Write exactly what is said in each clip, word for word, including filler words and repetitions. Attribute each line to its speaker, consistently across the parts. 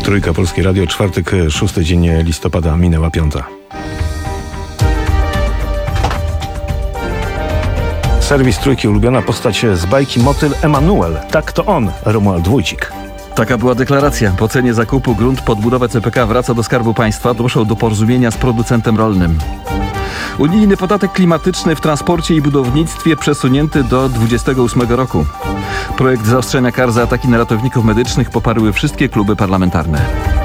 Speaker 1: Trójka, Polskie Radio, czwartek, szósty dzień listopada, minęła piąta. Serwis Trójki, ulubiona postać z bajki Motyl Emanuel. Tak, to on, Romuald Wójcik.
Speaker 2: Taka była deklaracja. Po cenie zakupu grunt pod budowę C P K wraca do Skarbu Państwa. Doszło do porozumienia z producentem rolnym. Unijny podatek klimatyczny w transporcie i budownictwie przesunięty do dwudziestego ósmego roku. Projekt zaostrzenia kar za ataki na ratowników medycznych poparły wszystkie kluby parlamentarne.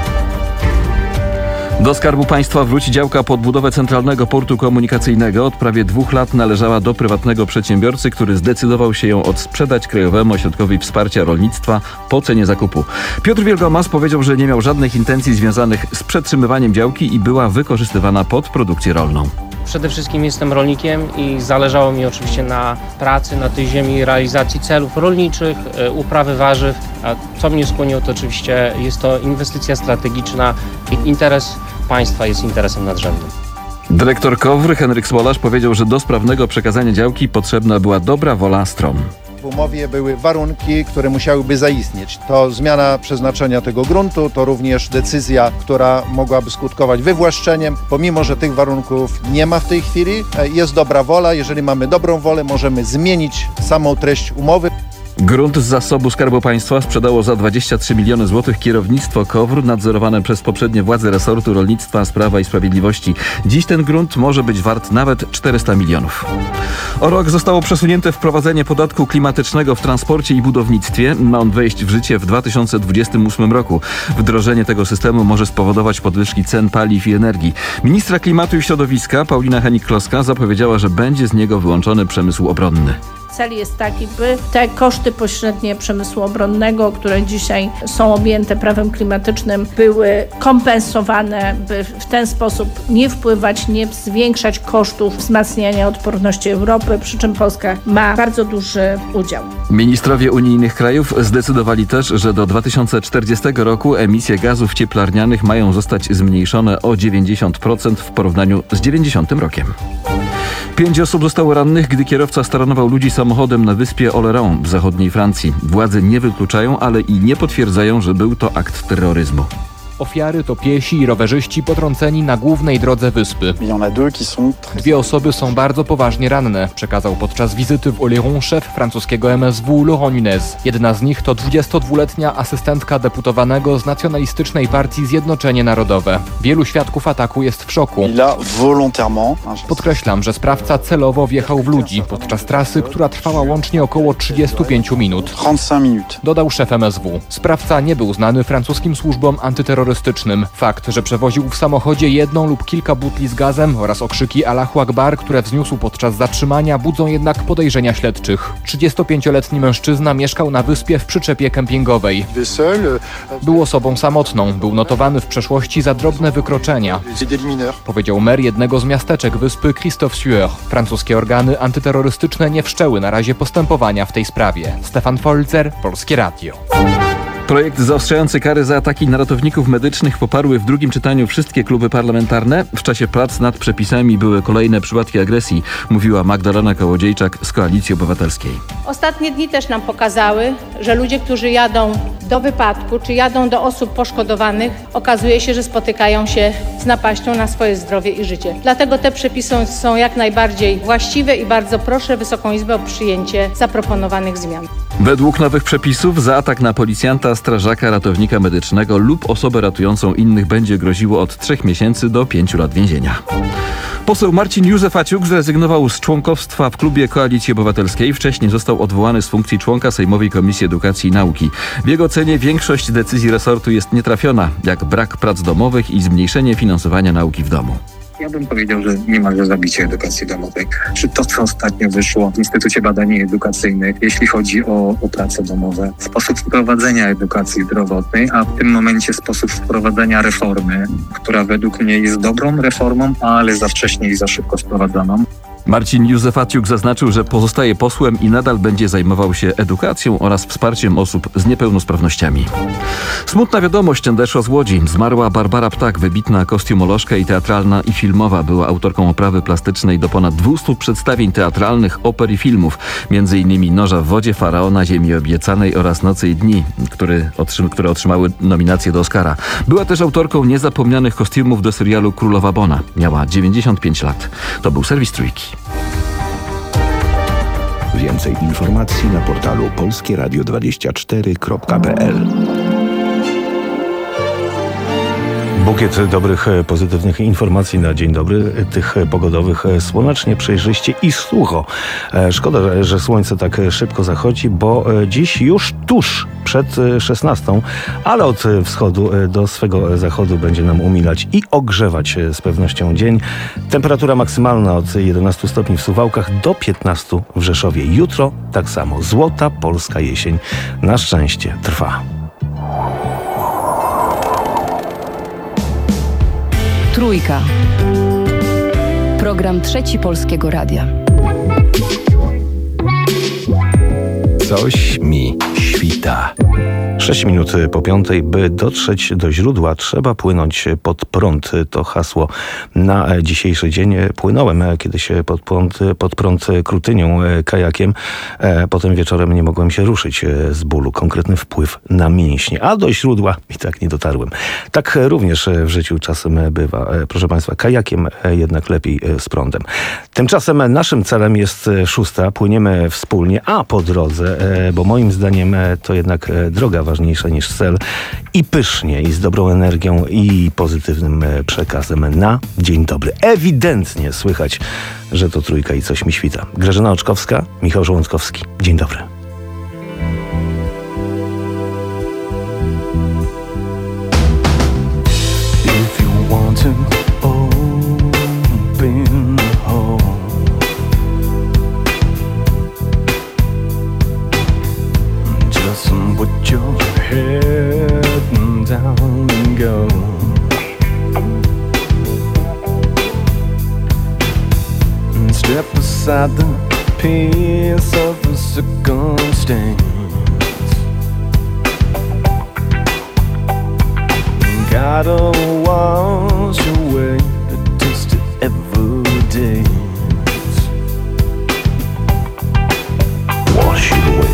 Speaker 2: Do Skarbu Państwa wróci działka pod budowę Centralnego Portu Komunikacyjnego. Od prawie dwóch lat należała do prywatnego przedsiębiorcy, który zdecydował się ją odsprzedać Krajowemu Ośrodkowi Wsparcia Rolnictwa po cenie zakupu. Piotr Wielgomas powiedział, że nie miał żadnych intencji związanych z przetrzymywaniem działki i była wykorzystywana pod produkcję rolną.
Speaker 3: Przede wszystkim jestem rolnikiem i zależało mi oczywiście na pracy na tej ziemi, realizacji celów rolniczych, uprawy warzyw. A co mnie skłoniło, to oczywiście jest to inwestycja strategiczna i interes państwa jest interesem nadrzędnym.
Speaker 2: Dyrektor KOWR Henryk Smolarz powiedział, że do sprawnego przekazania działki potrzebna była dobra wola stron.
Speaker 4: W umowie były warunki, które musiałyby zaistnieć. To zmiana przeznaczenia tego gruntu, to również decyzja, która mogłaby skutkować wywłaszczeniem. Pomimo że tych warunków nie ma w tej chwili, jest dobra wola. Jeżeli mamy dobrą wolę, możemy zmienić samą treść umowy.
Speaker 2: Grunt z zasobu Skarbu Państwa sprzedało za dwadzieścia trzy miliony złotych kierownictwo KOWR nadzorowane przez poprzednie władze resortu rolnictwa z Prawa i Sprawiedliwości. Dziś ten grunt może być wart nawet czterysta milionów. O rok zostało przesunięte wprowadzenie podatku klimatycznego w transporcie i budownictwie. Ma on wejść w życie w dwa tysiące dwudziestym ósmym roku. Wdrożenie tego systemu może spowodować podwyżki cen paliw i energii. Ministra Klimatu i Środowiska Paulina Hennig-Kloska zapowiedziała, że będzie z niego wyłączony przemysł obronny.
Speaker 5: Cel jest taki, by te koszty pośrednie przemysłu obronnego, które dzisiaj są objęte prawem klimatycznym, były kompensowane, by w ten sposób nie wpływać, nie zwiększać kosztów wzmacniania odporności Europy, przy czym Polska ma bardzo duży udział.
Speaker 2: Ministrowie unijnych krajów zdecydowali też, że do dwa tysiące czterdziestego roku emisje gazów cieplarnianych mają zostać zmniejszone o dziewięćdziesiąt procent w porównaniu z dziewięćdziesiątym rokiem. Pięć osób zostało rannych, gdy kierowca staranował ludzi samochodem na wyspie Oléron w zachodniej Francji. Władze nie wykluczają, ale i nie potwierdzają, że był to akt terroryzmu.
Speaker 6: Ofiary to piesi i rowerzyści potrąceni na głównej drodze wyspy. Dwie osoby są bardzo poważnie ranne, przekazał podczas wizyty w Oléron szef francuskiego M S W Laurent Nunez. Jedna z nich to dwudziestodwuletnia asystentka deputowanego z nacjonalistycznej partii Zjednoczenie Narodowe. Wielu świadków ataku jest w szoku. Podkreślam, że sprawca celowo wjechał w ludzi podczas trasy, która trwała łącznie około trzydzieści pięć minut. Dodał szef M S W. Sprawca nie był znany francuskim służbom antyterrorystycznym. Fakt, że przewoził w samochodzie jedną lub kilka butli z gazem oraz okrzyki Allahu Akbar, które wzniósł podczas zatrzymania, budzą jednak podejrzenia śledczych. trzydziestopięcioletni mężczyzna mieszkał na wyspie w przyczepie kempingowej. Był osobą samotną, był notowany w przeszłości za drobne wykroczenia, powiedział mer jednego z miasteczek wyspy Christophe Sueur. Francuskie organy antyterrorystyczne nie wszczęły na razie postępowania w tej sprawie. Stefan Folzer, Polskie Radio.
Speaker 2: Projekt zaostrzający kary za ataki na ratowników medycznych poparły w drugim czytaniu wszystkie kluby parlamentarne. W czasie prac nad przepisami były kolejne przypadki agresji, mówiła Magdalena Kołodziejczak z Koalicji Obywatelskiej.
Speaker 7: Ostatnie dni też nam pokazały, że ludzie, którzy jadą do wypadku czy jadą do osób poszkodowanych, okazuje się, że spotykają się z napaścią na swoje zdrowie i życie. Dlatego te przepisy są jak najbardziej właściwe i bardzo proszę Wysoką Izbę o przyjęcie zaproponowanych zmian.
Speaker 2: Według nowych przepisów za atak na policjanta, strażaka, ratownika medycznego lub osobę ratującą innych będzie groziło od trzech miesięcy do pięciu lat więzienia. Poseł Marcin Józefaciuk zrezygnował z członkostwa w klubie Koalicji Obywatelskiej. Wcześniej został odwołany z funkcji członka Sejmowej Komisji Edukacji i Nauki. W jego ocenie większość decyzji resortu jest nietrafiona, jak brak prac domowych i zmniejszenie finansowania nauki w domu.
Speaker 8: Ja bym powiedział, że niemalże zabicie edukacji domowej. Czy to, co ostatnio wyszło w Instytucie Badań Edukacyjnych, jeśli chodzi o, o prace domowe, sposób wprowadzenia edukacji zdrowotnej, a w tym momencie sposób wprowadzenia reformy, która według mnie jest dobrą reformą, ale za wcześnie i za szybko wprowadzoną.
Speaker 2: Marcin Józefaciuk zaznaczył, że pozostaje posłem i nadal będzie zajmował się edukacją oraz wsparciem osób z niepełnosprawnościami. Smutna wiadomość nadeszła z Łodzi. Zmarła Barbara Ptak, wybitna kostiumolożka i teatralna i filmowa. Była autorką oprawy plastycznej do ponad dwustu przedstawień teatralnych, oper i filmów. Między innymi Noża w wodzie, Faraona, Ziemi obiecanej oraz Nocy i dni, który otrzym, które otrzymały nominację do Oscara. Była też autorką niezapomnianych kostiumów do serialu Królowa Bona. Miała dziewięćdziesiąt pięć lat. To był serwis Trójki.
Speaker 9: Więcej informacji na portalu polskie radio dwadzieścia cztery kropka p l.
Speaker 1: Bukiet dobrych, pozytywnych informacji na dzień dobry, tych pogodowych, słonecznie, przejrzyście i sucho. Szkoda, że słońce tak szybko zachodzi, bo dziś już tuż przed szesnastą, ale od wschodu do swego zachodu będzie nam umilać i ogrzewać z pewnością dzień. Temperatura maksymalna od jedenastu stopni w Suwałkach do piętnastu w Rzeszowie. Jutro tak samo. Złota polska jesień na szczęście trwa.
Speaker 10: Trójka. Program Trzeci Polskiego Radia.
Speaker 9: Coś mi świta.
Speaker 1: Sześć minut po piątej, by dotrzeć do źródła, trzeba płynąć pod prąd. To hasło na dzisiejszy dzień. Płynąłem kiedyś pod prąd, pod prąd Krutynią kajakiem. Potem wieczorem nie mogłem się ruszyć z bólu. Konkretny wpływ na mięśnie. A do źródła i tak nie dotarłem. Tak również w życiu czasem bywa. Proszę Państwa, kajakiem jednak lepiej z prądem. Tymczasem naszym celem jest szósta. Płyniemy wspólnie, a po drodze, bo moim zdaniem to jednak droga ważniejsza niż cel, i pysznie, i z dobrą energią, i pozytywnym przekazem na dzień dobry. Ewidentnie słychać, że to Trójka i coś mi świta. Grażyna Oczkowska, Michał Żołądkowski. Dzień dobry.
Speaker 11: If you want to open the hole, just put your head down and go. And step aside the pace of the circumstance. Gotta wash away the taste of evidence. Wash it away.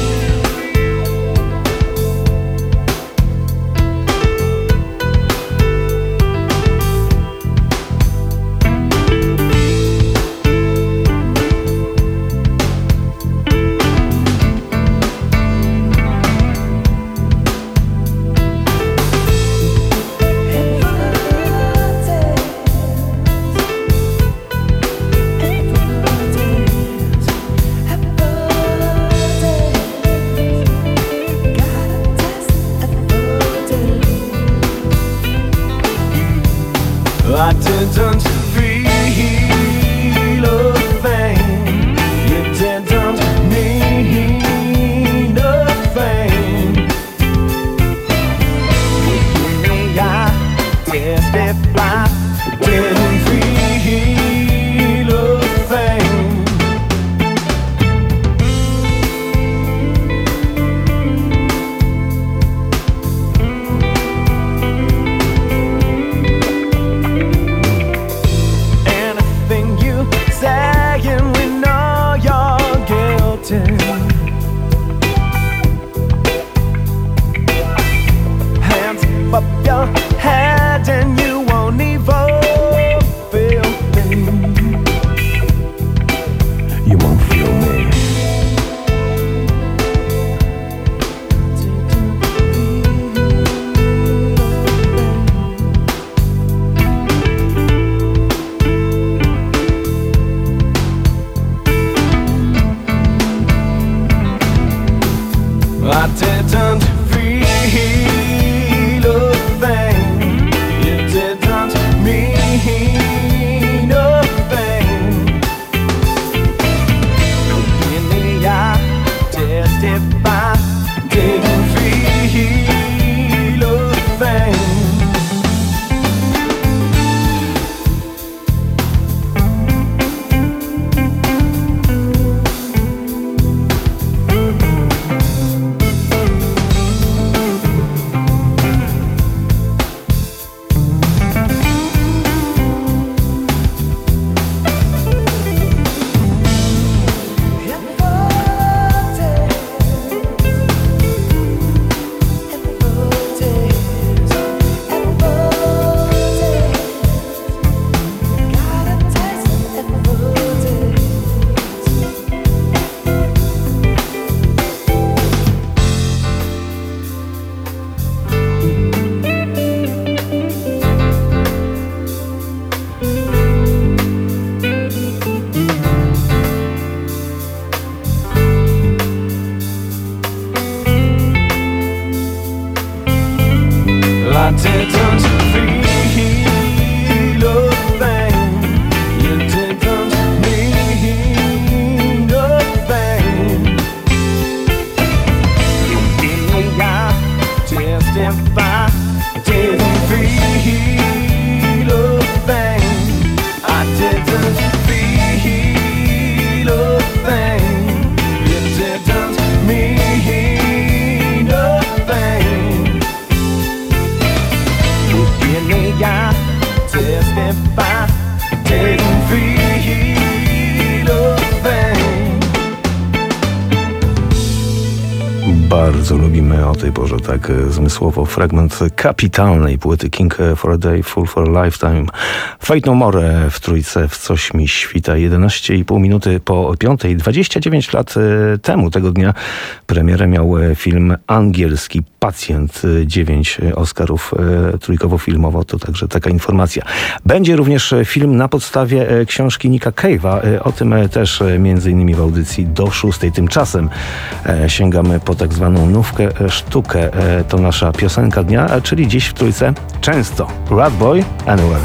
Speaker 11: I didn't feel a thing. You didn't mean a thing. I testify. Didn't feel a thing. I didn't feel a thing. You didn't mean a thing. I testify, didn't feel a thing. I didn't feel a thing. You didn't mean a thing. I testify, didn't feel a thing.
Speaker 1: Bardzo lubimy o tej porze tak e, zmysłowo fragment kapitalnej płyty King for a Day, Fool for a Lifetime. Fate No More w trójce w Coś mi świta. jedenaście i pół minuty po piątej. dwadzieścia dziewięć lat e, temu tego dnia premierę miał e, film angielski Pacjent. e, dziewięć Oscarów e, trójkowo-filmowo. To także taka informacja. Będzie również e, film na podstawie e, książki Nicka Cave'a. E, o tym e, też e, między innymi w audycji do szóstej. Tymczasem e, sięgamy po tak zwaną nówkę e, sztukę. E, to nasza piosenka dnia, e, czyli dziś w trójce często Rat Boy Anywhere.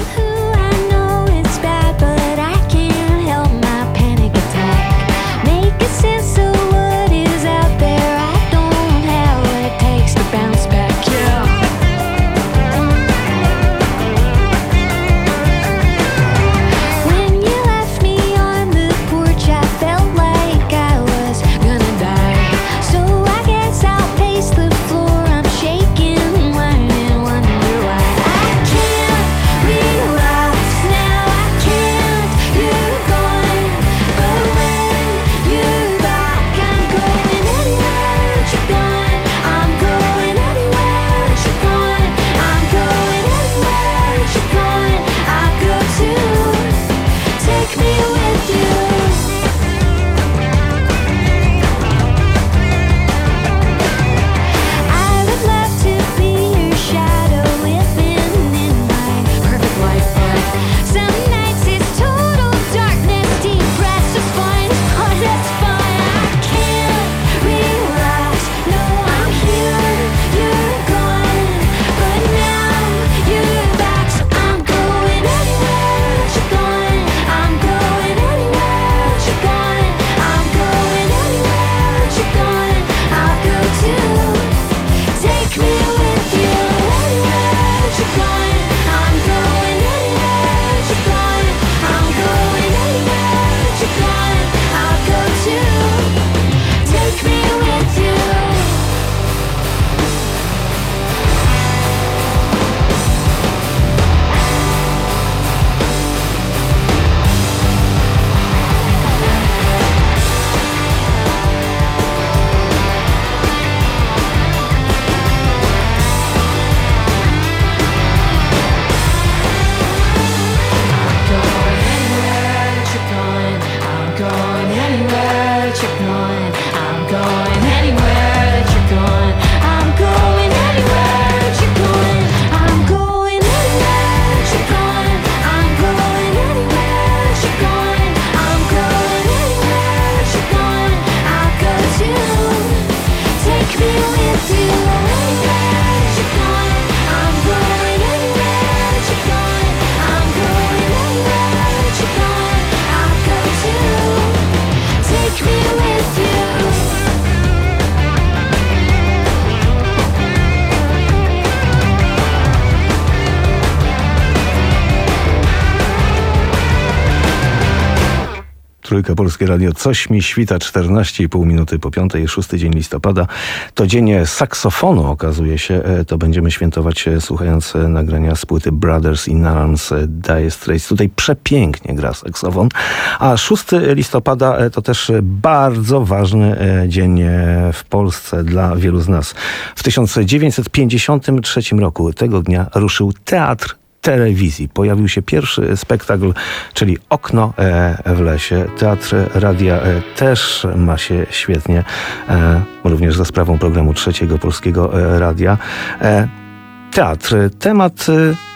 Speaker 1: Trójka, Polskie Radio, Coś mi świta, czternaście i pół minuty po piątej, szósty dzień listopada. To dzień saksofonu, okazuje się. To będziemy świętować słuchając nagrania z płyty Brothers in Arms, Dire Straits. Tutaj przepięknie gra saksofon. A szóstego listopada to też bardzo ważny dzień w Polsce dla wielu z nas. W tysiąc dziewięćset pięćdziesiątym trzecim roku tego dnia ruszył Teatr Telewizji. Pojawił się pierwszy spektakl, czyli Okno w lesie. Teatr Radia też ma się świetnie, również za sprawą programu Trzeciego Polskiego Radia. Teatr. Temat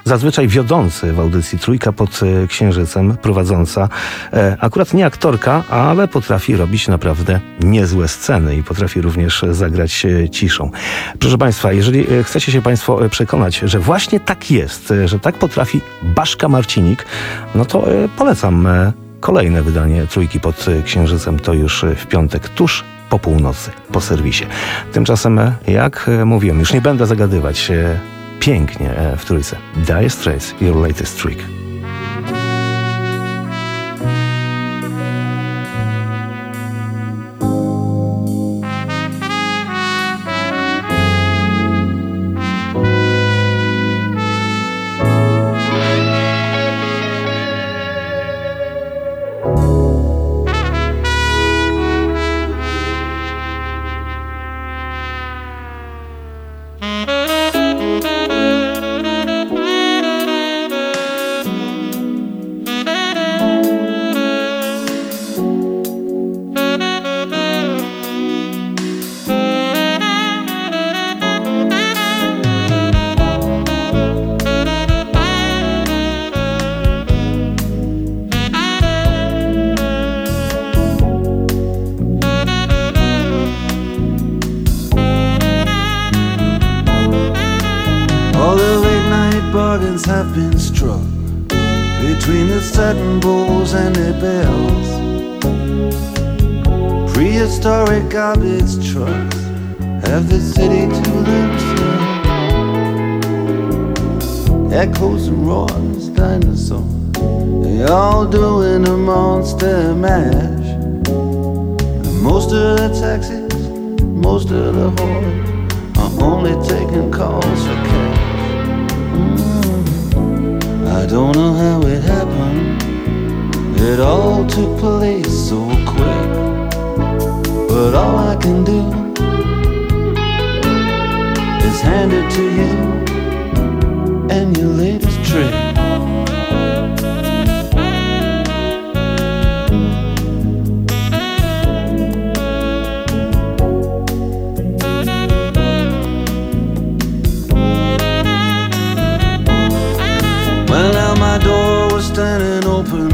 Speaker 1: zazwyczaj wiodący w audycji Trójka pod e, Księżycem, prowadząca. E, akurat nie aktorka, ale potrafi robić naprawdę niezłe sceny i potrafi również zagrać e, ciszą. Proszę Państwa, jeżeli e, chcecie się Państwo e, przekonać, że właśnie tak jest, e, że tak potrafi Baszka Marcinik, no to e, polecam e, kolejne wydanie Trójki pod e, Księżycem. To już e, w piątek, tuż po północy, po serwisie. Tymczasem, e, jak e, mówiłem, już nie będę zagadywać, e, pięknie e, w Trójce. Dire Straits, your latest trick.
Speaker 11: All the late night bargains have been struck between the satin bowls and the bells. Prehistoric garbage trucks have the city to themselves. Echoes and roars, dinosaurs, they all doing a monster mash. And most of the taxis, most of the whores are only taking calls for cash. I don't know how it happened. It all took place so quick. But all I can do is hand it to you and your latest trick. Well, now my door was standing open.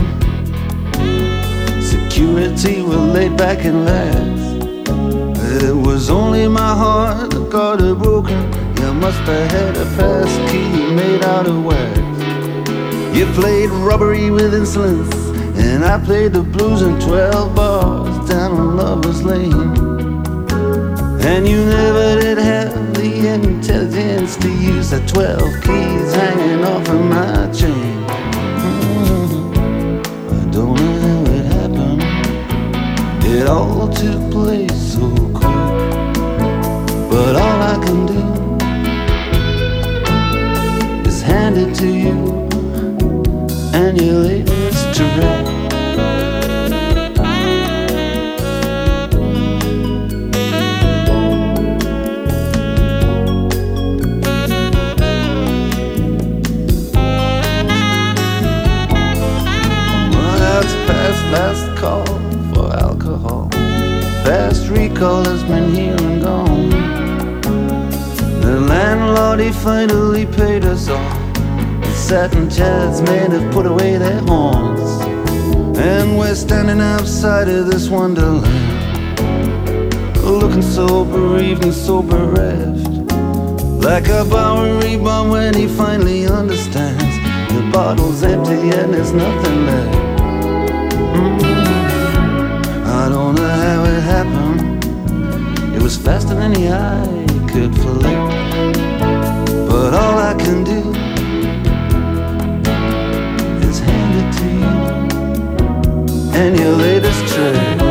Speaker 11: Security were laid back and laughed. It was only my heart that got it broken. You must have had a pass key made out of wax. You played robbery with insolence, and I played the blues in twelve bars down on Lover's Lane. And you never did have the intelligence to use the twelve keys hanging off of my chain. Mm, I don't know how it happened. It all took place so quick. But all I can do is hand it to you and your latest trick. Last call for alcohol. Fast recall has been here and gone. The landlord, he finally paid us all. The satin chairs men have put away their horns. And we're standing outside of this wonderland, looking so bereaved and so bereft, like a Bowery bum when he finally understands the bottle's empty and there's nothing left. I don't know how it happened. It was faster than the eye could flick. But all I can do is hand it to you and your latest trick.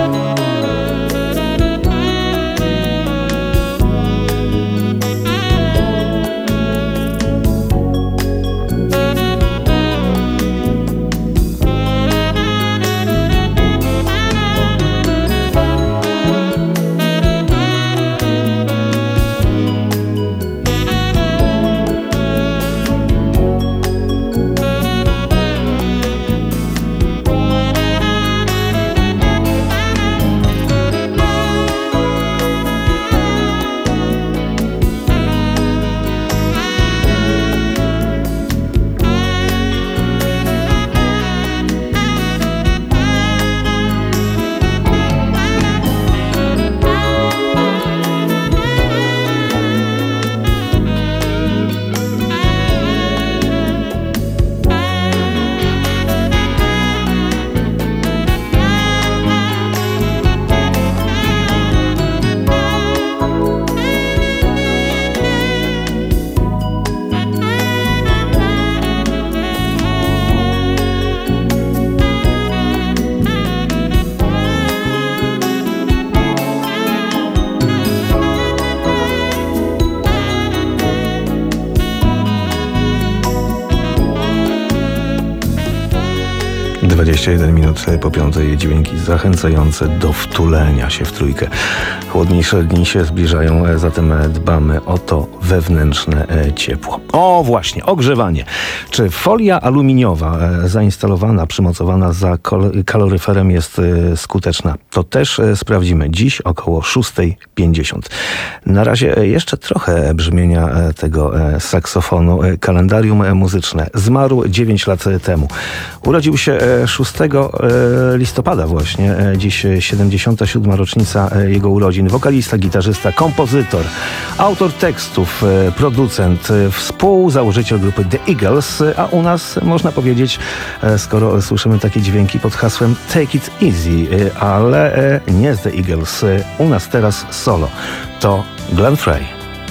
Speaker 1: dwadzieścia jeden minut po piątej, dźwięki zachęcające do wtulenia się w trójkę. Chłodniejsze dni się zbliżają, zatem dbamy o to wewnętrzne ciepło. O właśnie, ogrzewanie. Czy folia aluminiowa zainstalowana, przymocowana za kaloryferem jest skuteczna? To też sprawdzimy dziś około szósta pięćdziesiąt. Na razie jeszcze trochę brzmienia tego saksofonu. Kalendarium muzyczne. Zmarł dziewięć lat temu. Urodził się szóstego listopada właśnie. Dziś siedemdziesiąta siódma rocznica jego urodzin. Wokalista, gitarzysta, kompozytor, autor tekstów, producent, współzałożyciel grupy The Eagles, a u nas można powiedzieć, skoro słyszymy takie dźwięki pod hasłem Take It Easy, ale nie z The Eagles. U nas teraz solo. To Glenn Frey.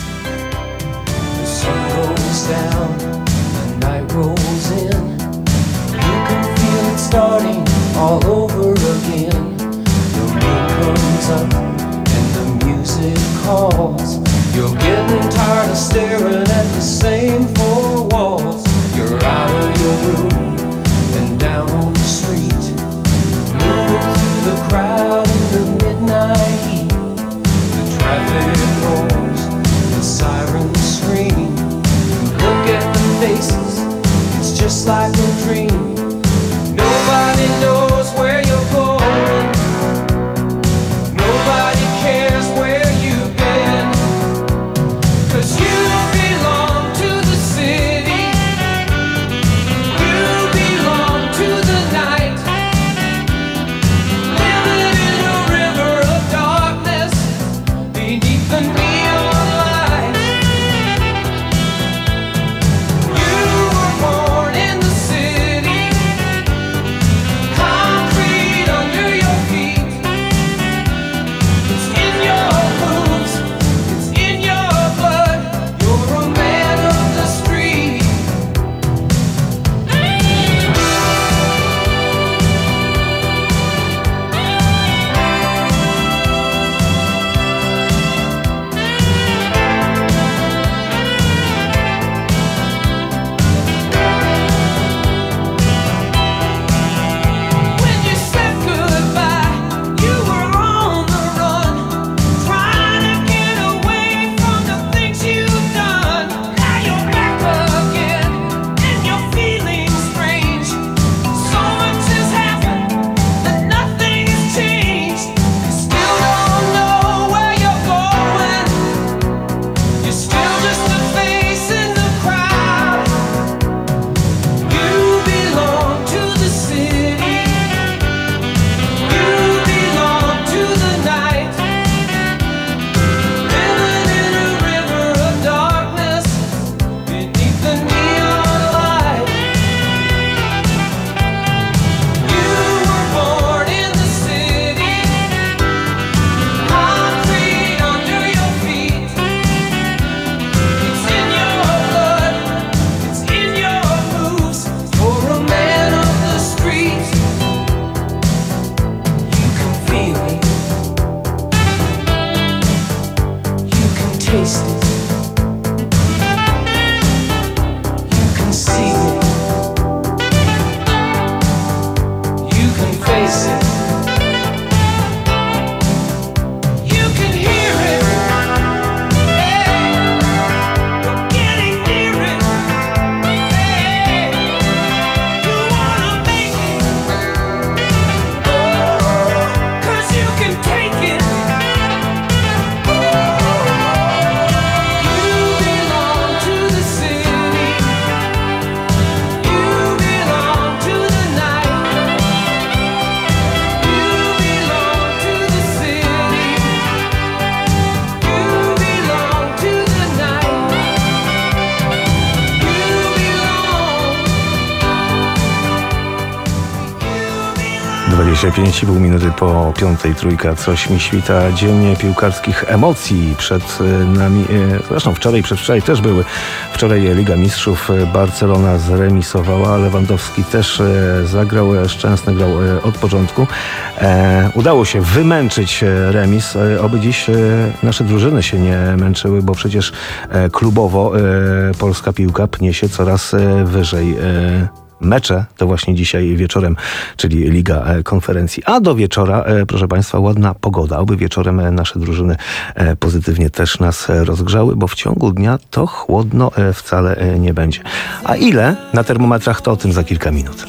Speaker 12: Starting all over again. The moon comes up and the music calls. You're getting tired of staring at the same four walls. You're out of your room and down on the street, moving through the crowd in the midnight heat. The traffic roars, the sirens scream. You look at the faces, it's just like a dream. Nobody knows where you're going. Nobody cares where you've been. 'Cause you belong to the city. You belong to the night. Living in a river of darkness beneath the neon lights. You were born in the city. Concrete under your feet. It's in your moves, it's in your blood. You're a man of the street. When you said goodbye, you were on the run, trying to get away from the things you've done. Now you're back again, and you're feeling strange. So much has happened, that nothing has changed. You still don't know where you're going. You're still just a face in the crowd. You belong to the city. You belong to the night. Living in a river of darkness beneath the neon light. You were born in the city. Concrete under your feet. It's in your blood, it's in your moves. For a man of the street, you can feel it, you can taste it, you can see it, you can face it, you can hear it. Hey, we're getting near it. Hey, you wanna make it. Oh, 'cause you can take it. You belong to the city. You belong to the night. You belong to the city. You belong to the night. You belong.
Speaker 1: dwadzieścia pięć i pół minuty po piątej, trójka. Coś mi świta. Dzień piłkarskich emocji przed nami. Zresztą wczoraj, przedwczoraj też były. Wczoraj Liga Mistrzów. Barcelona zremisowała. Lewandowski też zagrał. Szczęsny grał od początku. E, udało się wymęczyć remis. Oby dziś nasze drużyny się nie męczyły, bo przecież klubowo polska piłka pnie się coraz wyżej. mecze to właśnie dzisiaj wieczorem, czyli Liga Konferencji. A do wieczora, proszę Państwa, ładna pogoda. Oby wieczorem nasze drużyny pozytywnie też nas rozgrzały, bo w ciągu dnia to chłodno wcale nie będzie. A ile na termometrach, to o tym za kilka minut.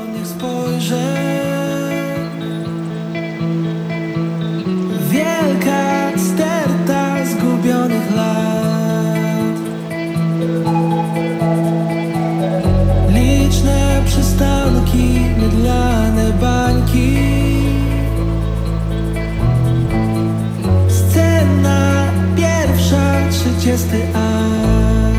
Speaker 12: Wielka sterta zgubionych lat, liczne przystanki, mydlane bańki, scena pierwsza, trzydziesty akt.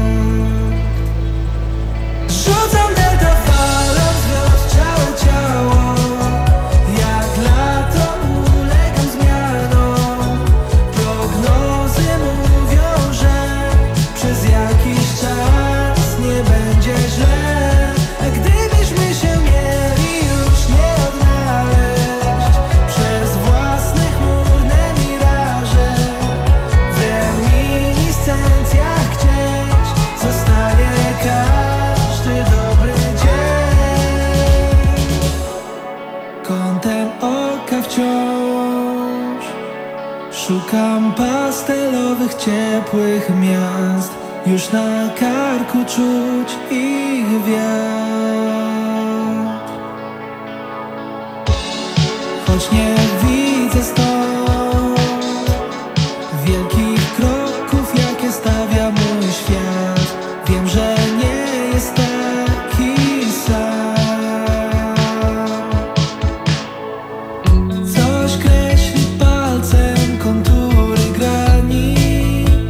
Speaker 12: Rzucam delta falą, związ ciało, ciało, jak lato ulegam zmianom. Prognozy mówią, że przez jakiś czas nie będzie źle. A gdybyśmy się mieli już nie odnaleźć przez własne chmurne miraże, w reminiscencjach gdzieś zostanie każdy dobry dzień. Kątem oka wciąż szukam pastelowych, ciepłych miast. Już na karku czuć ich wiatr, choć nie widzę stąd wielkich kroków, jakie stawia mój świat. Wiem, że nie jest taki sam. Coś kreśli palcem kontury granic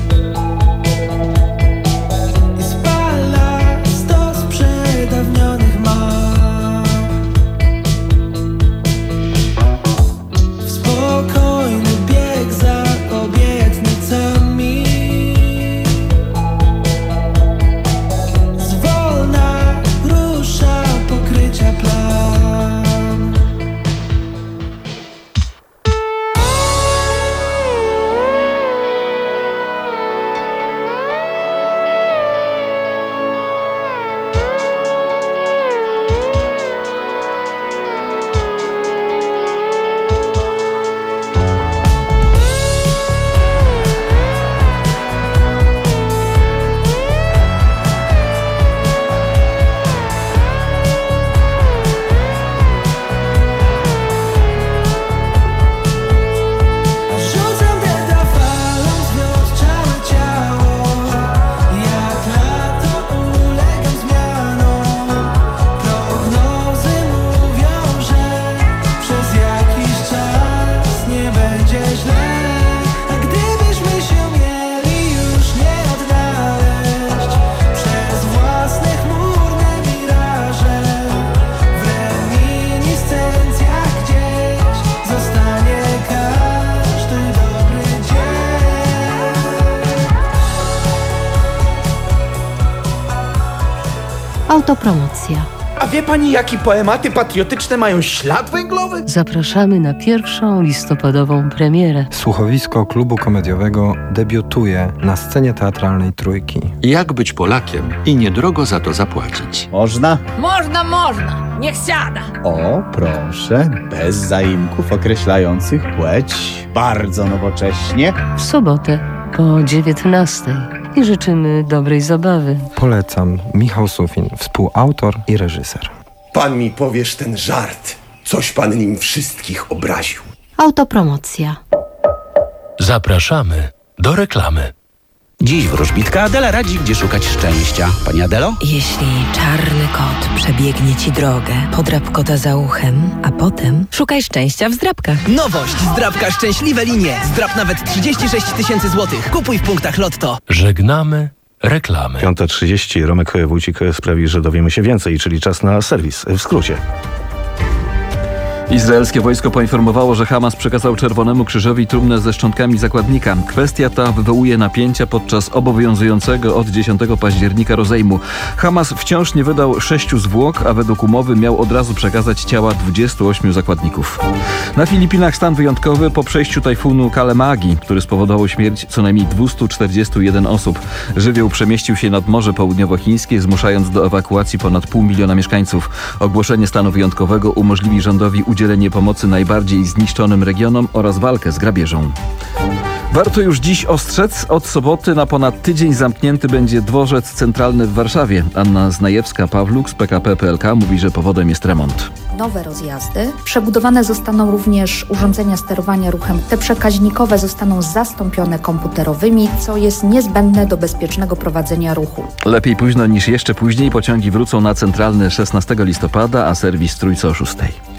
Speaker 12: i spala stos przedawnionych map. Spokojny bieg za obietnicami, zwolna rusza pokrycia plan. Rzucam delta falą, związ ciało, ciało, jak lato ulegam zmianom. Prognozy mówią, że przez jakiś czas nie będzie źle. A gdybyśmy się mieli już nie odnaleźć przez własne chmurne miraże, w reminiscencjach gdzieś zostanie każdy dobry dzień.
Speaker 13: Autopromocja.
Speaker 14: A wie pani, jakie poematy patriotyczne mają ślad węglowy?
Speaker 13: Zapraszamy na pierwszą listopadową premierę.
Speaker 15: Słuchowisko klubu komediowego debiutuje na scenie teatralnej Trójki.
Speaker 16: Jak być Polakiem i niedrogo za to zapłacić?
Speaker 17: Można?
Speaker 18: Można, można. Niech siada.
Speaker 17: O, proszę, bez zaimków określających płeć. Bardzo nowocześnie.
Speaker 13: W sobotę po dziewiętnastej. I życzymy dobrej zabawy.
Speaker 15: Polecam. Michał Sufin, współautor i reżyser.
Speaker 14: Pan mi powiesz ten żart. Coś pan nim wszystkich obraził.
Speaker 13: Autopromocja.
Speaker 19: Zapraszamy do reklamy.
Speaker 20: Dziś wróżbitka Adela radzi, gdzie szukać szczęścia. Pani Adelo?
Speaker 21: Jeśli czarny kot przebiegnie ci drogę, podrap kota za uchem, a potem szukaj szczęścia w zdrabkach.
Speaker 22: Nowość! Zdrabka Szczęśliwe Linie. Zdrab nawet trzydzieści sześć tysięcy złotych. Kupuj w punktach Lotto.
Speaker 19: Żegnamy reklamy.
Speaker 1: piąta trzydzieści. Romek Wójcik sprawi, że dowiemy się więcej, czyli czas na serwis. W skrócie.
Speaker 2: Izraelskie wojsko poinformowało, że Hamas przekazał Czerwonemu Krzyżowi trumnę ze szczątkami zakładnika. Kwestia ta wywołuje napięcia podczas obowiązującego od dziesiątego października rozejmu. Hamas wciąż nie wydał sześciu zwłok, a według umowy miał od razu przekazać ciała dwudziestu ośmiu zakładników. Na Filipinach stan wyjątkowy po przejściu tajfunu Kalemagi, który spowodował śmierć co najmniej dwieście czterdzieści jeden osób. Żywioł przemieścił się nad Morze Południowochińskie, zmuszając do ewakuacji ponad pół miliona mieszkańców. Ogłoszenie stanu wyjątkowego umożliwi rządowi udzielenie pomocy najbardziej zniszczonym regionom oraz walkę z grabieżą. Warto już dziś ostrzec, od soboty na ponad tydzień zamknięty będzie dworzec centralny w Warszawie. Anna Znajewska-Pawluk z P K P kropka P L K mówi, że powodem jest remont.
Speaker 3: Nowe rozjazdy. Przebudowane zostaną również urządzenia sterowania ruchem. Te przekaźnikowe zostaną zastąpione komputerowymi, co jest niezbędne do bezpiecznego prowadzenia ruchu.
Speaker 2: Lepiej późno niż jeszcze później. Pociągi wrócą na centralny szesnastego listopada, a serwis w Trójce o szóstej.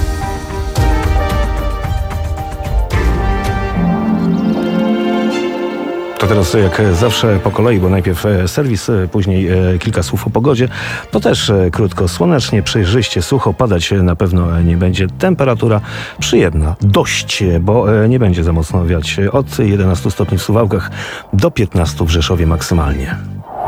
Speaker 1: To teraz jak zawsze po kolei, bo najpierw serwis, później kilka słów o pogodzie. To też krótko, słonecznie, przejrzyście, sucho, padać na pewno nie będzie. Temperatura przyjemna, dość, bo nie będzie za mocno wiać. Od jedenastu stopni w Suwałkach do piętnastu w Rzeszowie maksymalnie.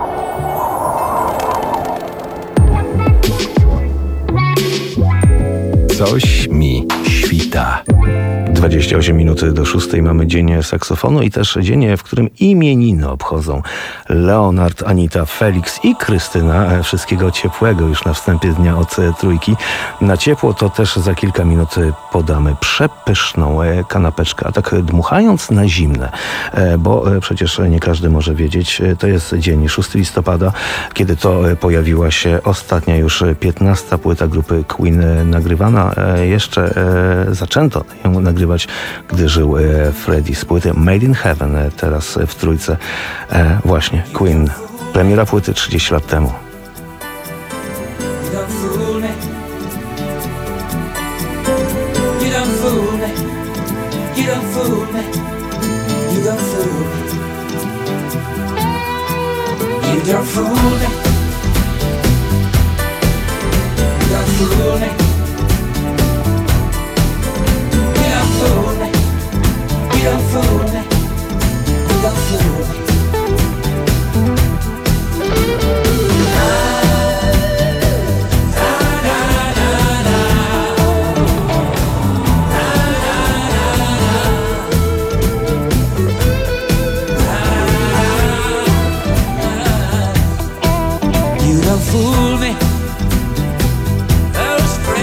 Speaker 19: Coś mi świta.
Speaker 1: dwadzieścia osiem minut do szóstej mamy dzień saksofonu i też dzień, w którym imieniny obchodzą Leonard, Anita, Felix i Krystyna. Wszystkiego ciepłego już na wstępie dnia od trójki. Na ciepło to też za kilka minut podamy przepyszną kanapeczkę, a tak dmuchając na zimne, bo przecież nie każdy może wiedzieć, to jest dzień szóstego listopada, kiedy to pojawiła się ostatnia już piętnasta płyta grupy Queen nagrywana. Jeszcze zaczęto ją nagrywać, gdy żył Freddie z płyty Made in Heaven, teraz w trójce. E, właśnie, Queen. Premiera płyty trzydzieści lat temu.
Speaker 12: You don't fool me. Those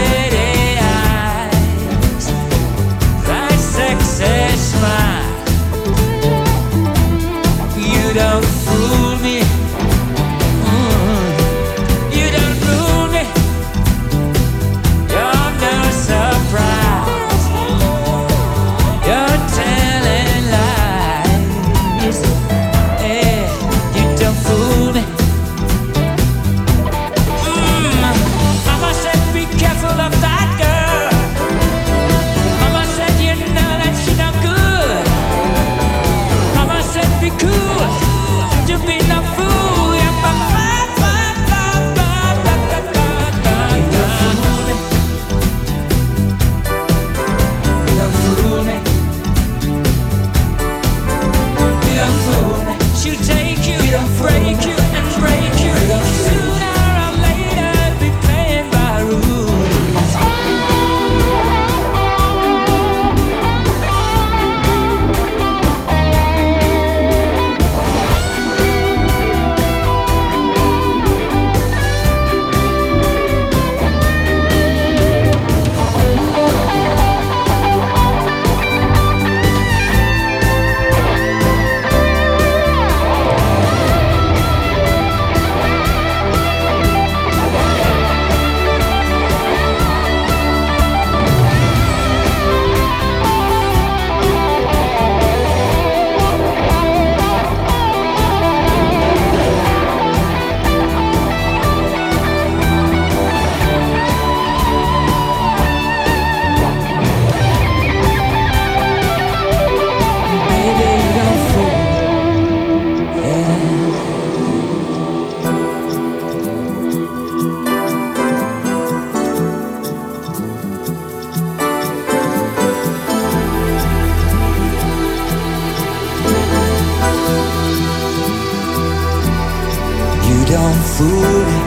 Speaker 12: don't fool me.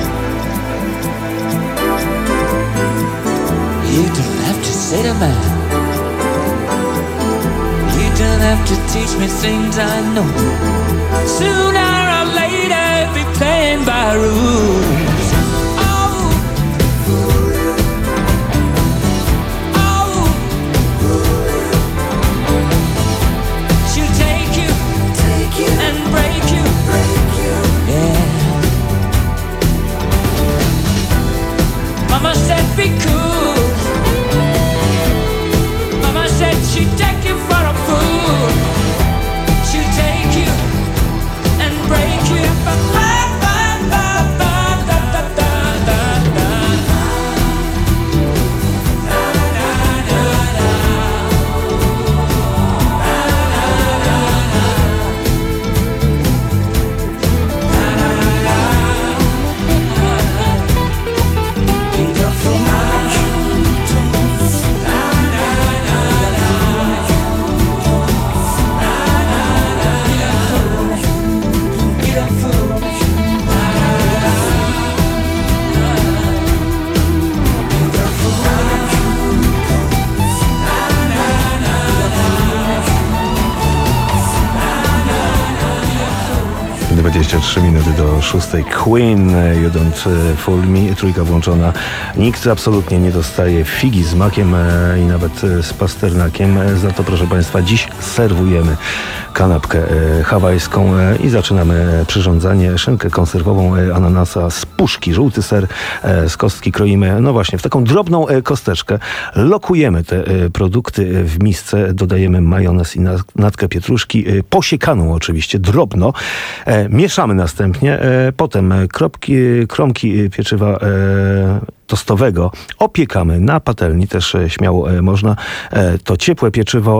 Speaker 12: You don't have to say the man. You don't have to teach me things I know. Sooner or later be playing by rules. Mama said be cool. Mama said she'd take you for a fool. She'd take you and break you. Ba, ba, ba, ba, ba, da, da, da, da, da.
Speaker 1: dwadzieścia trzy minuty do szóstej. Queen, You Don't Fool Me, trójka włączona. Nikt absolutnie nie dostaje figi z makiem i nawet z pasternakiem. Za to, proszę Państwa, dziś serwujemy kanapkę hawajską i zaczynamy przyrządzanie. Szynkę konserwową, ananasa z puszki, żółty ser z kostki kroimy, no właśnie, w taką drobną kosteczkę. Lokujemy te produkty w misce, dodajemy majonez i natkę pietruszki, posiekaną oczywiście, drobno. Mieszamy następnie, potem kropki, kromki pieczywa tostowego opiekamy na patelni, też śmiało można. To ciepłe pieczywo,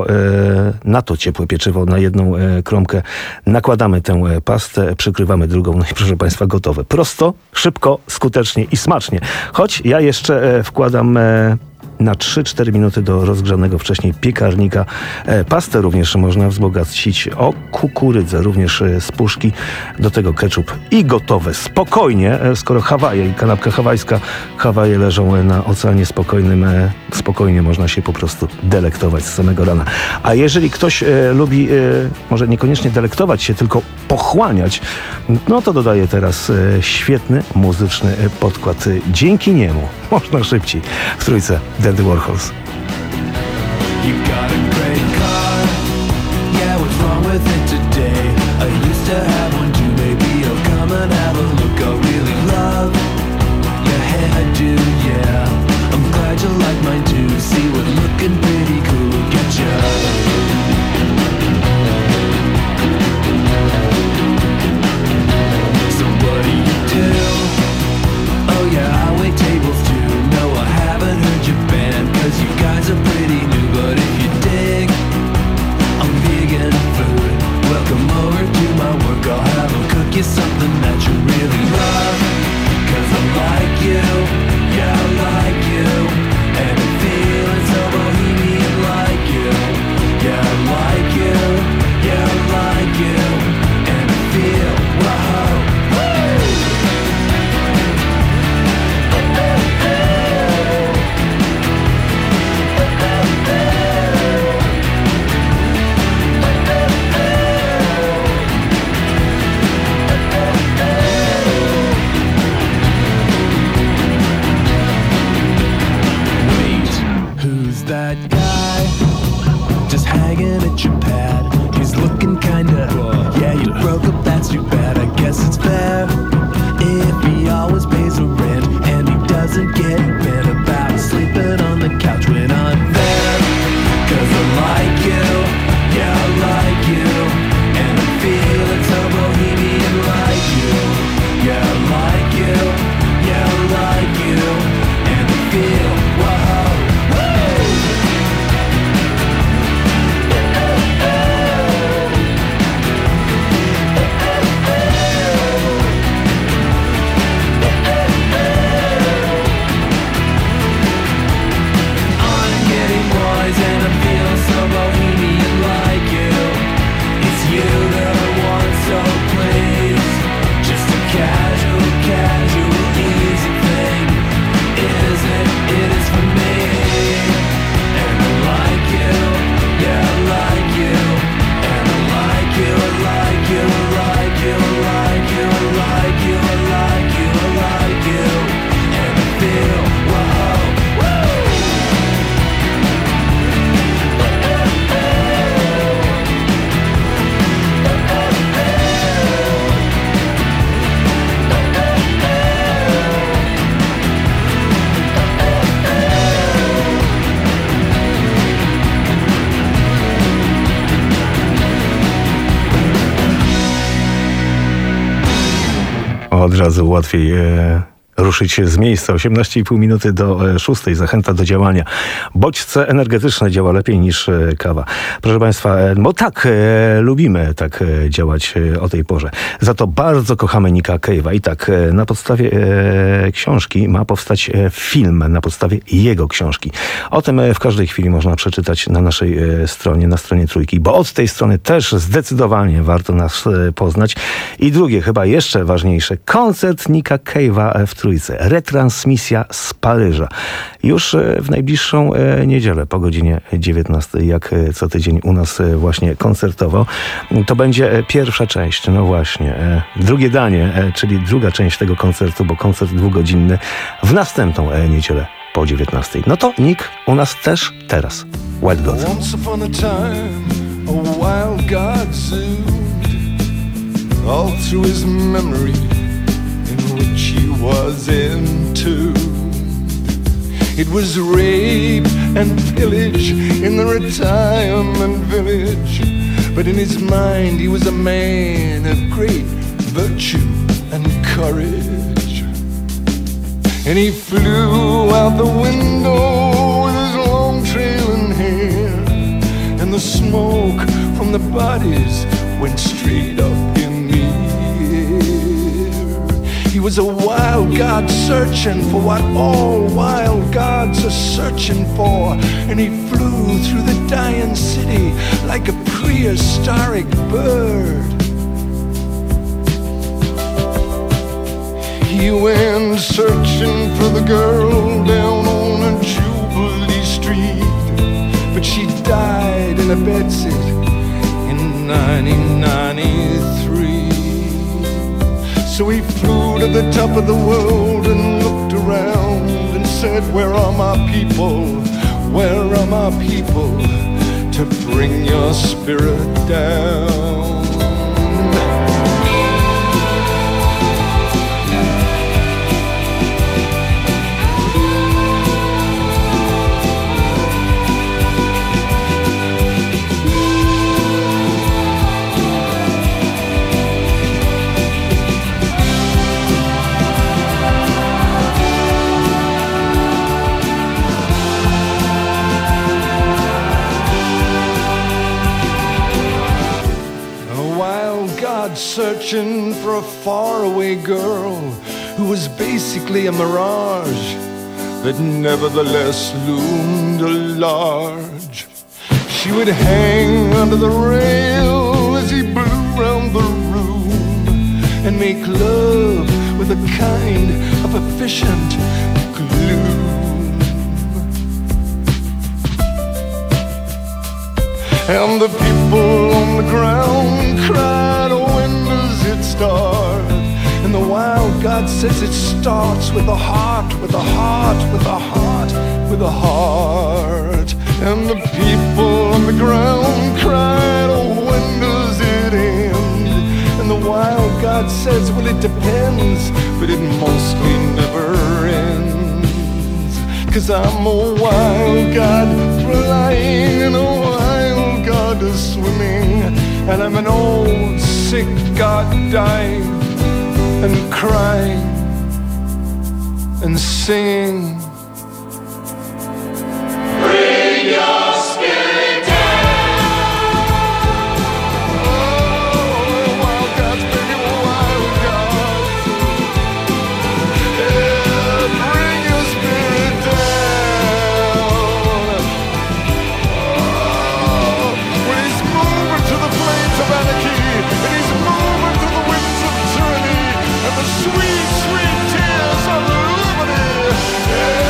Speaker 1: na to ciepłe pieczywo, na jedną kromkę nakładamy tę pastę, przykrywamy drugą, no i proszę Państwa, gotowe. Prosto, szybko, skutecznie i smacznie. Choć ja jeszcze wkładam na trzy cztery minuty do rozgrzanego wcześniej piekarnika. E, pastę również można wzbogacić o kukurydzę, również e, z puszki. Do tego ketchup i gotowe. Spokojnie, e, skoro Hawaje i kanapka hawajska, Hawaje leżą e, na oceanie spokojnym, e, spokojnie można się po prostu delektować z samego rana. A jeżeli ktoś e, lubi, e, może niekoniecznie delektować się, tylko pochłaniać, no to dodaję teraz e, świetny muzyczny e, podkład. Dzięki niemu można szybciej w trójce The Warhols.
Speaker 12: You've got a great car. Yeah, what's wrong with it today? I used to have one too. Maybe I'll come and have a look. I really love your hairdo, yeah. I'm glad you like mine too. See what looking pretty cool will get you. So what do you do? Oh yeah, I wait tables too. No, I haven't heard your band, 'cause you guys are pretty new. But if you
Speaker 1: razu łatwiej e, ruszyć się z miejsca. osiemnaście i pół minuty do e, szóstej. Zachęta do działania. Bodźce energetyczne działa lepiej niż e, kawa. Proszę Państwa, e, bo tak, e, lubimy tak e, działać e, o tej porze. Za to bardzo kochamy Nicka Cave'a. I tak, e, na podstawie e, książki ma powstać e, film, na podstawie jego książki. O tym e, w każdej chwili można przeczytać na naszej e, stronie, na stronie Trójki, bo od tej strony też zdecydowanie warto nas e, poznać. I drugie, chyba jeszcze ważniejsze, koncert Nicka Cave'a w Trójce. Retransmisja z Paryża. Już e, w najbliższą e, niedzielę po godzinie dziewiętnastej, jak e, co tydzień u nas e, właśnie koncertowo. To będzie e, pierwsza część, no właśnie. E, drugie danie, e, czyli druga część tego koncertu, bo koncert dwugodzinny w następną e, niedzielę po dziewiętnastej. No to Nick u nas też teraz. Wild God.
Speaker 4: Once upon a time, a wild God zoomed all through his memory, in which he was entombed. It was rape and pillage in the retirement village, but in his mind he was a man of great virtue and courage. And he flew out the window with his long trailing hair, and the smoke from the bodies went straight up in the air. He was a wild god searching for what all wild gods are searching for, and he flew through the dying city like a prehistoric bird. He went searching for the girl down on a Jubilee Street, but she died in a bedsit in nineteen ninety-three. So he flew to the top of the world and looked around and said, where are my people? Where are my people to bring your spirit down? Searching for a faraway girl who was basically a mirage, but nevertheless loomed large. She would hang under the rail as he blew round the room and make love with a kind of efficient gloom. And the people on the ground cried, oh, when does it start? And the wild God says it starts with a heart, with a heart, with a heart, with a heart. And the people on the ground cried, oh, when does it end? And the wild God says, well, it depends, but it mostly never ends. 'Cause I'm a wild God flying and a wild God is swimming, and I'm an old sick God dying and crying and singing. Bring your spirit down. Oh, wild gods, baby, wild gods. Yeah, bring your spirit down. Oh, when he's moving to the flames of anarchy, and he's moving to the winds of tyranny, and the sweet, sweet tears of liberty. Yeah.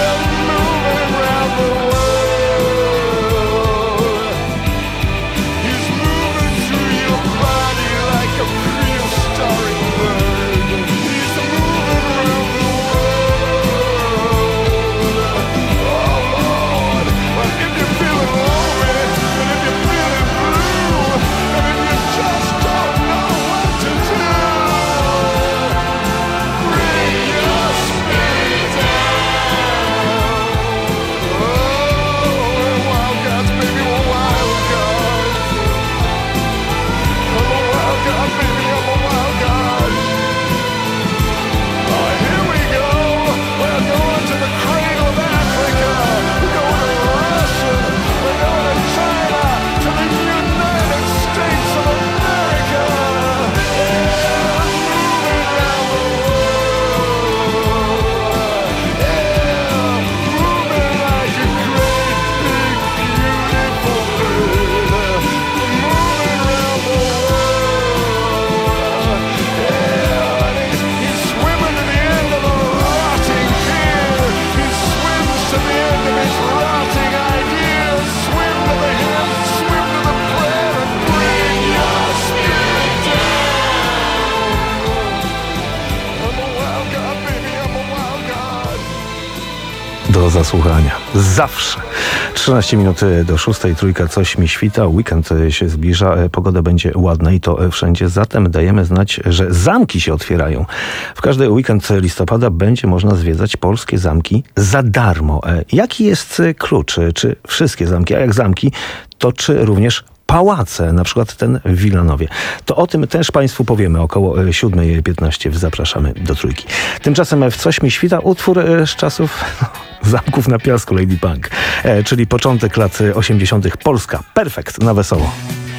Speaker 1: do zasłuchania. Zawsze. trzynaście minut do szóstej, trójka, coś mi świta, weekend się zbliża, pogoda będzie ładna i to wszędzie, zatem dajemy znać, że zamki się otwierają. W każdy weekend listopada będzie można zwiedzać polskie zamki za darmo. Jaki jest klucz? Czy wszystkie zamki, a jak zamki, to czy również pałace, na przykład ten w Wilanowie. To o tym też Państwu powiemy około siódma piętnaście. Zapraszamy do trójki. Tymczasem w coś mi świta utwór z czasów Zamków na Piasku Lady Punk, czyli początek lat osiemdziesiątych. Polska. Perfekt na wesoło.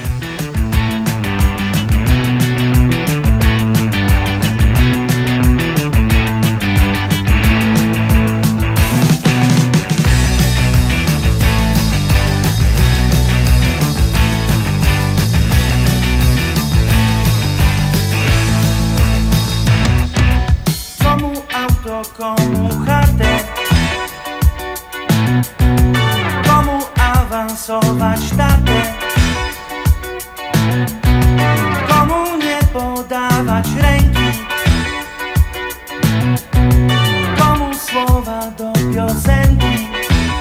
Speaker 5: Komu chatę, komu awansować datę, komu nie podawać ręki, komu słowa do piosenki.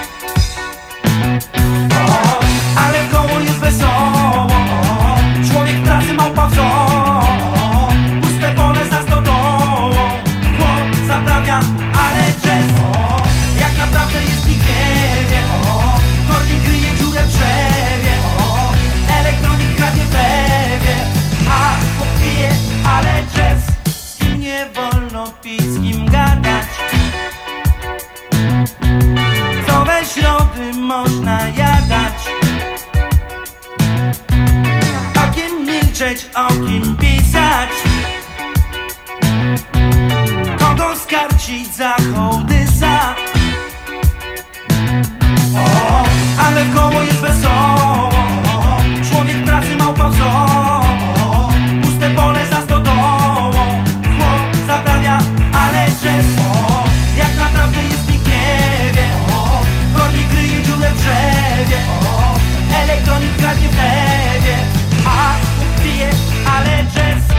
Speaker 5: O, ale komu jest wesoło, człowiek pracy małpa wzor, puste pole za stodołą, chłop zaprawia. Ale jazz, o, jak naprawdę jest nikt nie wie, o, kornik kryje dziurę w drzewie, o, elektronik kradnie w lewie, a popije, ale jazz, z kim nie wolno pić, z kim gadać, co we środy można jadać, o kim milczeć, o kim pisać, kogo skarcić za hołdysa. O, ale komu jest wesoło, człowiek pracy małpa wzor, puste pole za stodołą, chłop zaprawia, ale jazz, o, jak naprawdę jest nikt nie wie, o, kornik kryje dziurę w drzewie, o, elektronik kradnie w lewie, a pije, ale jazz.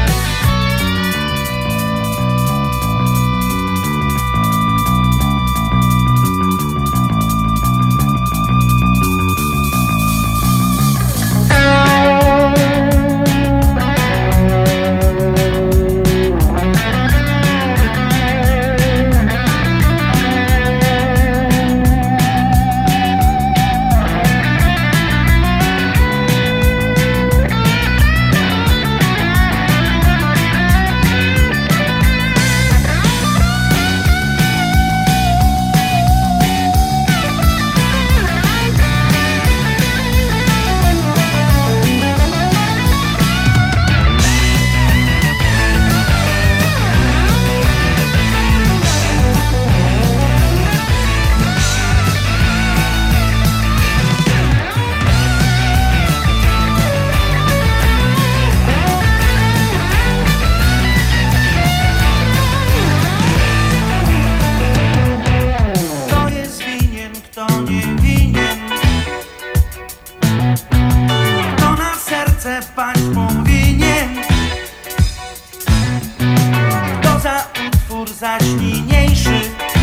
Speaker 5: Zaś niniejszy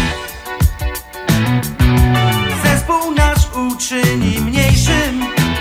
Speaker 5: zespół nasz uczyni mniejszym.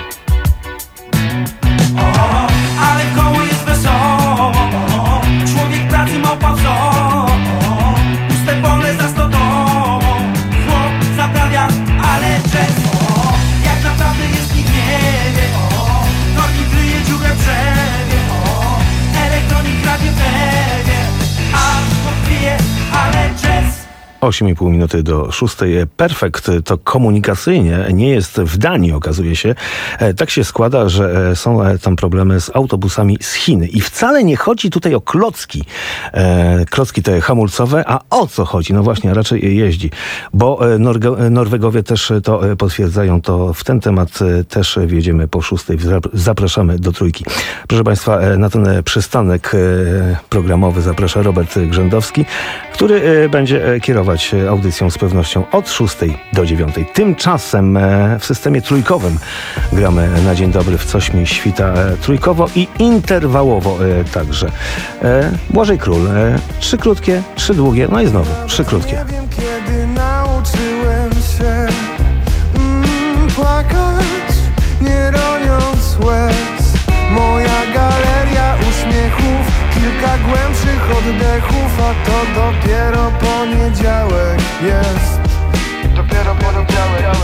Speaker 5: O, ale koło jest wesoło, człowiek pracy małpa wzor, puste pole za stodołą, chłop zaprawia, ale jazz, o, jak naprawdę jest nikt nie wie, o, kornik kryje dziurę w drzewie, o, elektronik kradnie w lewie, a popije, ale jazz.
Speaker 1: osiem i pół minuty do szóstej. Perfekt to komunikacyjnie nie jest w Danii, okazuje się. Tak się składa, że są tam problemy z autobusami z Chin. I wcale nie chodzi tutaj o klocki. Klocki te hamulcowe, a o co chodzi? No właśnie, raczej jeździ. Bo Norge- Norwegowie też to potwierdzają. To w ten temat też wjedziemy po szóstej. Zapraszamy do trójki. Proszę Państwa, na ten przystanek programowy zaprasza Robert Grzędowski, który będzie kierować audycją z pewnością od szóstej do dziewiątej. Tymczasem w systemie trójkowym gramy na dzień dobry w coś mi świta trójkowo i interwałowo także. Błażej Król. Trzy krótkie, trzy długie, no i znowu trzy krótkie.
Speaker 4: Nie wiem, kiedy nauczyłem się mm, płakać, nie roniąc łez. Moja galeria uśmiechów, kilka głębszych oddechów, a to dopiero poniedziałek jest. Dopiero poniedziałek.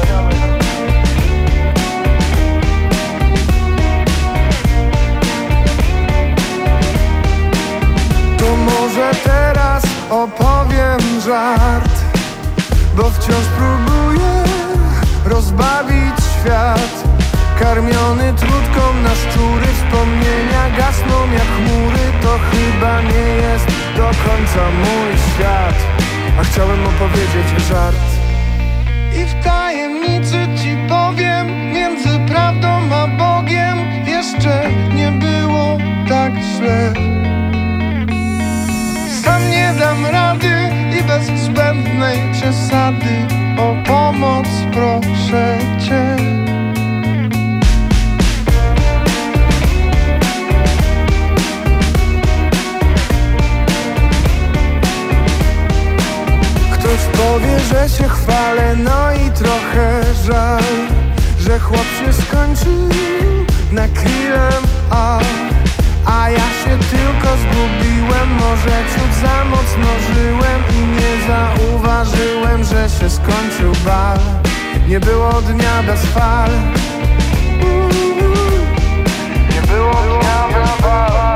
Speaker 4: To może teraz opowiem żart, bo wciąż próbuję rozbawić świat. Karmiony trutką na szczury, wspomnienia gasną jak chmury. To chyba nie jest do końca mój świat, a chciałem opowiedzieć żart. I w tajemnicy ci powiem, między prawdą a Bogiem jeszcze nie było tak źle. Sam nie dam rady i bez zbędnej przesady o pomoc proszę cię. Ktoś powie, że się chwalę, no i trochę żal, że chłop się skończył na krillem, a A ja się tylko zgubiłem, może ciut za mocno żyłem i nie zauważyłem, że się skończył bal. Nie było dnia bez fal. Nie było dnia bez fal.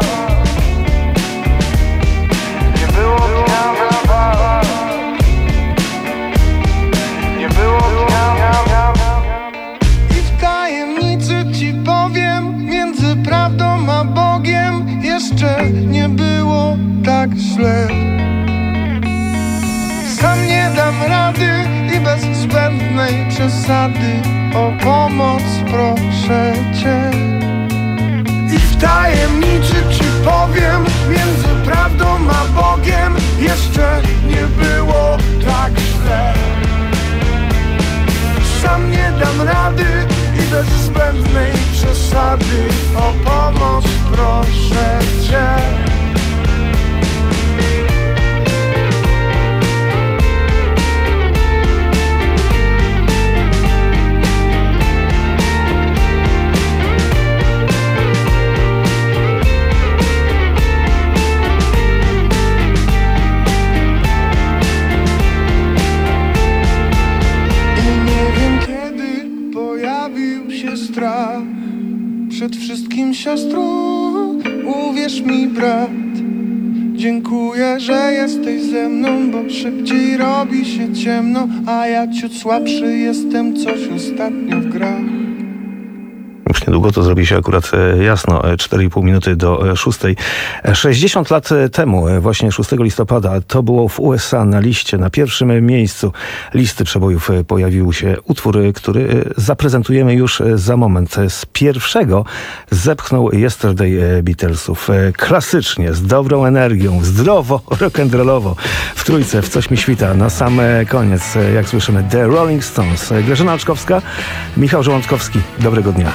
Speaker 4: Nie było dnia bez fal. Nie było dnia bez fal. I w tajemnicy ci powiem, między prawdą a Bogiem jeszcze nie było tak źle. Sam nie dam rady i bez zbędnej przesady o pomoc proszę cię. I w tajemnicy ci powiem, między prawdą a Bogiem jeszcze nie było tak źle. Sam nie dam rady i bez zbędnej przesady o pomoc proszę cię. Strach przed wszystkim, siostro, uwierz mi, brat. Dziękuję, że jesteś ze mną, bo szybciej robi się ciemno, a ja ciut słabszy jestem, coś ostatnio w grach.
Speaker 1: Już niedługo to zrobi się akurat jasno, cztery i pół minuty do szóstej. sześćdziesiąt lat temu, właśnie szóstego listopada, to było w U S A na liście, na pierwszym miejscu listy przebojów pojawił się utwór, który zaprezentujemy już za moment. Z pierwszego zepchnął Yesterday Beatlesów. Klasycznie, z dobrą energią, zdrowo, rock'n'rollowo. W trójce, w Coś mi świta. Na sam koniec, jak słyszymy, The Rolling Stones. Grażyna Alczkowska, Michał Żołądkowski. Dobrego dnia.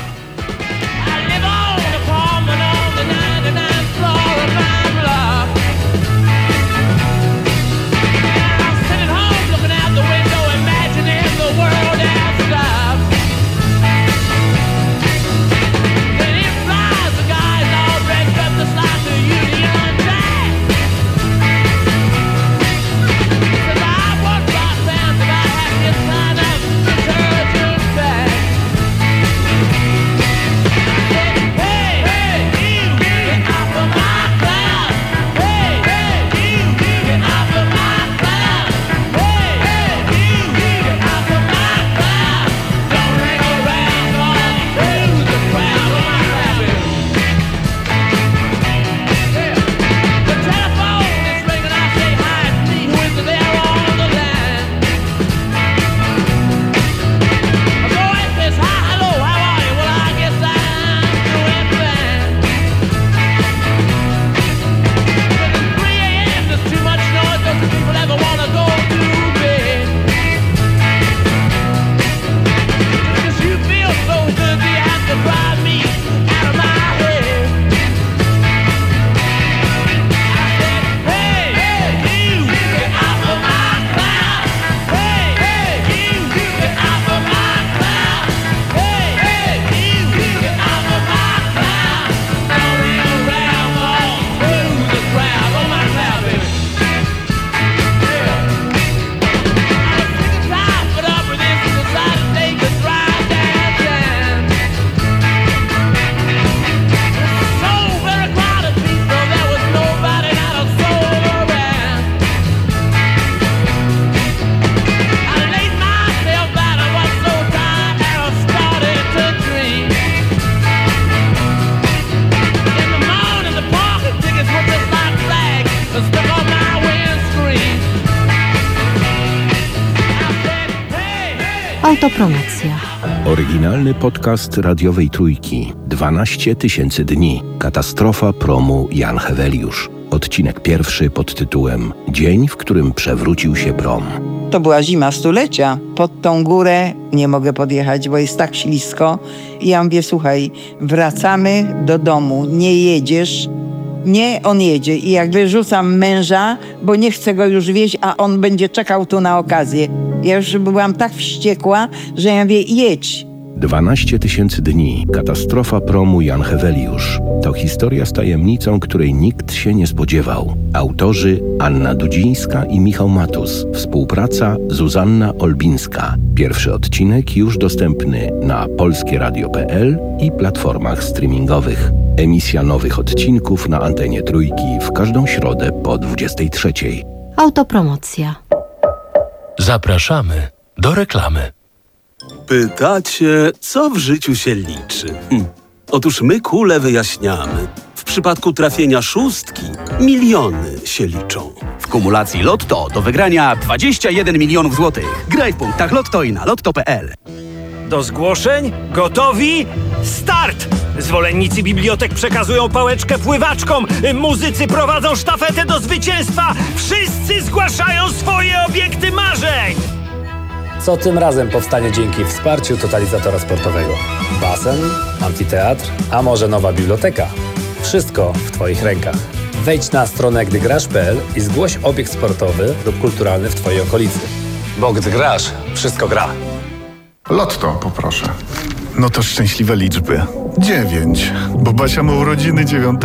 Speaker 6: Autopromocja.
Speaker 19: Oryginalny podcast radiowej Trójki. dwanaście tysięcy dni. Katastrofa promu Jan Heweliusz. Odcinek pierwszy pod tytułem Dzień, w którym przewrócił się prom.
Speaker 7: To była zima stulecia. Pod tą górę nie mogę podjechać, bo jest tak ślisko. I ja mówię, słuchaj, wracamy do domu, nie jedziesz. Nie, on jedzie. I jak wyrzucam męża, bo nie chcę go już wieźć, a on będzie czekał tu na okazję. Ja już byłam tak wściekła, że ja mówię, jedź.
Speaker 19: dwanaście tysięcy dni. Katastrofa promu Jan Heweliusz. To historia z tajemnicą, której nikt się nie spodziewał. Autorzy Anna Dudzińska i Michał Matus. Współpraca Zuzanna Olbińska. Pierwszy odcinek już dostępny na polskie radio kropka p l i platformach streamingowych. Emisja nowych odcinków na antenie Trójki w każdą środę po dwudziestej trzeciej.
Speaker 6: Autopromocja.
Speaker 23: Zapraszamy do reklamy.
Speaker 24: Pytacie, co w życiu się liczy? Hm. Otóż my kule wyjaśniamy. W przypadku trafienia szóstki miliony się liczą.
Speaker 20: W kumulacji Lotto do wygrania dwadzieścia jeden milionów złotych. Graj w punktach Lotto i na lotto kropka p l.
Speaker 25: Do zgłoszeń? Gotowi? Start! Zwolennicy bibliotek przekazują pałeczkę pływaczkom, muzycy prowadzą sztafetę do zwycięstwa, wszyscy zgłaszają swoje obiekty marzeń!
Speaker 26: Co tym razem powstanie dzięki wsparciu totalizatora sportowego? Basen, amfiteatr, a może nowa biblioteka? Wszystko w Twoich rękach. Wejdź na stronę gdygrasz kropka p l i zgłoś obiekt sportowy lub kulturalny w Twojej okolicy. Bo gdy grasz, wszystko gra.
Speaker 27: Lotto poproszę. No to szczęśliwe liczby. Dziewięć, bo Basia ma urodziny dziewiątego.